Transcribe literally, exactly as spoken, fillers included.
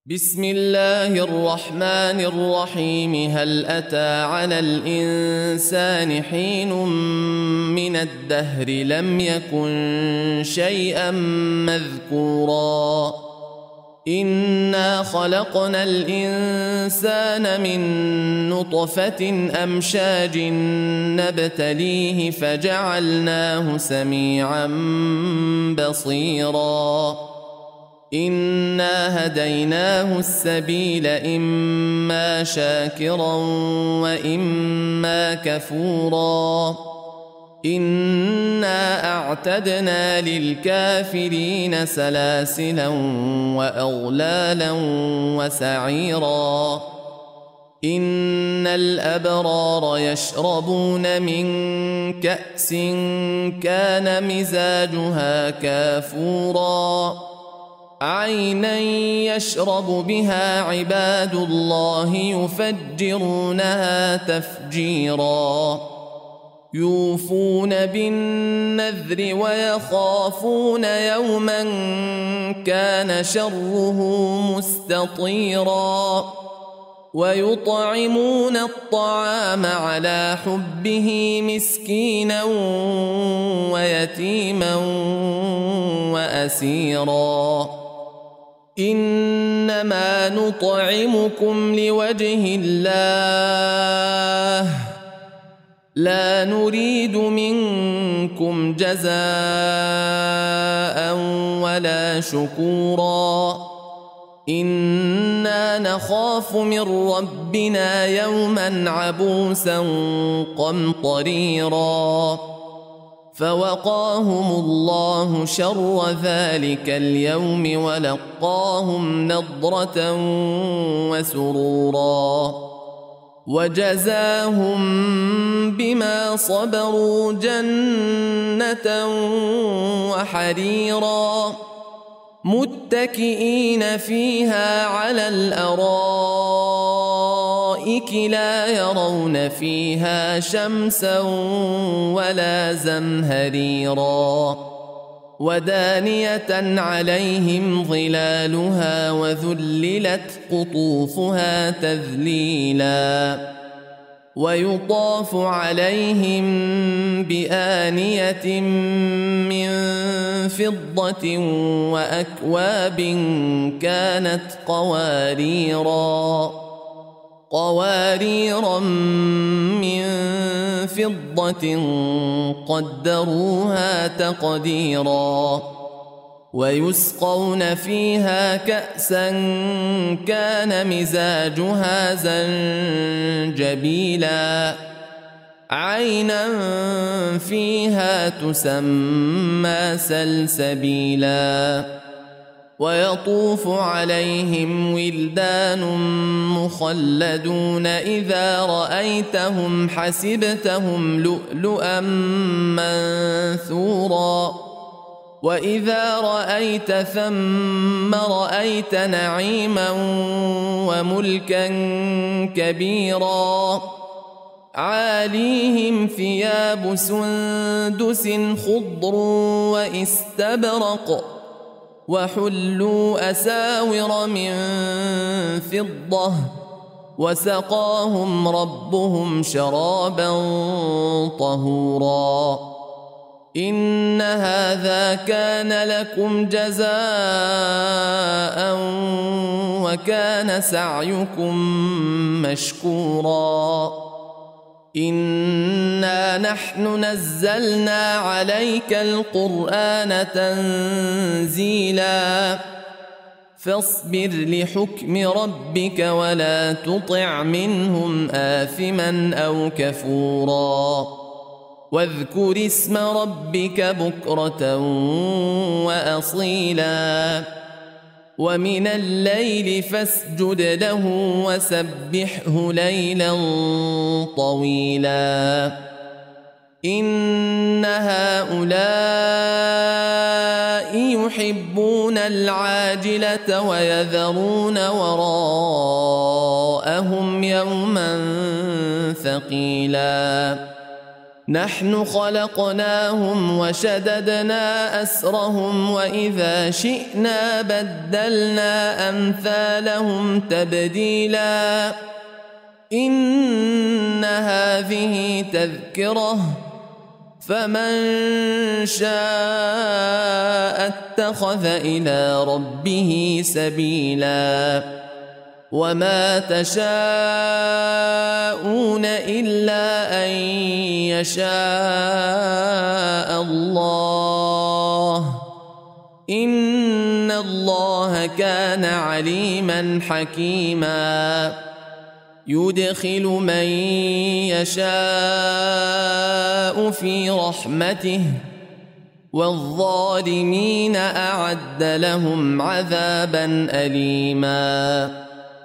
بسم الله الرحمن الرحيم. هل أتى على الإنسان حين من الدهر لم يكن شيئا مذكورا إنا خلقنا الإنسان من نطفة أمشاج نبتليه فجعلناه سميعا بصيرا إنا هديناه السبيل إما شاكرا وإما كفورا إنا أعتدنا للكافرين سلاسلا وأغلالا وسعيرا إن الأبرار يشربون من كأس كان مزاجها كافورا عينا يشرب بها عباد الله يفجرونها تفجيرا يوفون بالنذر ويخافون يوما كان شره مستطيرا ويطعمون الطعام على حبه مسكينا ويتيما وأسيرا إنما نطعمكم لوجه الله لا نريد منكم جزاء ولا شكورا إنا نخاف من ربنا يوما عبوسا قمطريرا فوقاهم الله شر ذلك اليوم ولقاهم نضرة وسرورا وجزاهم بما صبروا جنة وحريرا متكئين فيها على الأرائك لا يرون فيها شمسا ولا زمهريرا ودانية عليهم ظلالها وذللت قطوفها تذليلا ويطاف عليهم بآنية من فضة وأكواب كانت قواريرا قواريرا من فضة قدروها تقديرا ويسقون فيها كأسا كان مزاجها زنجبيلا عينا فيها تسمى سلسبيلا ويطوف عليهم ولدان مخلدون إذا رأيتهم حسبتهم لؤلؤا منثورا وإذا رأيت ثم رأيت نعيما وملكا كبيرا عاليهم ثياب سندس خضر واستبرق وحلوا أساور من فضة وسقاهم ربهم شرابا طهورا إن هذا كان لكم جزاء وكان سعيكم مشكورا إنا نحن نزلنا عليك القرآن تنزيلا فاصبر لحكم ربك ولا تطع منهم آثما أو كفورا واذكر اسم ربك بكرة وأصيلا ومن الليل فاسجد له وسبحه ليلا طويلا إن هؤلاء يحبون العاجلة ويذرون وراءهم يوما ثقيلا نحن خلقناهم وشددنا أسرهم وإذا شئنا بدلنا أمثالهم تبديلا إن هذه تذكرة فمن شاء اتخذ إلى ربه سبيلا وما تشاءون إلا أن يشاء الله إن الله كان عليما حكيما يدخل من يشاء في رحمته والظالمين أعد لهم عذابا أليما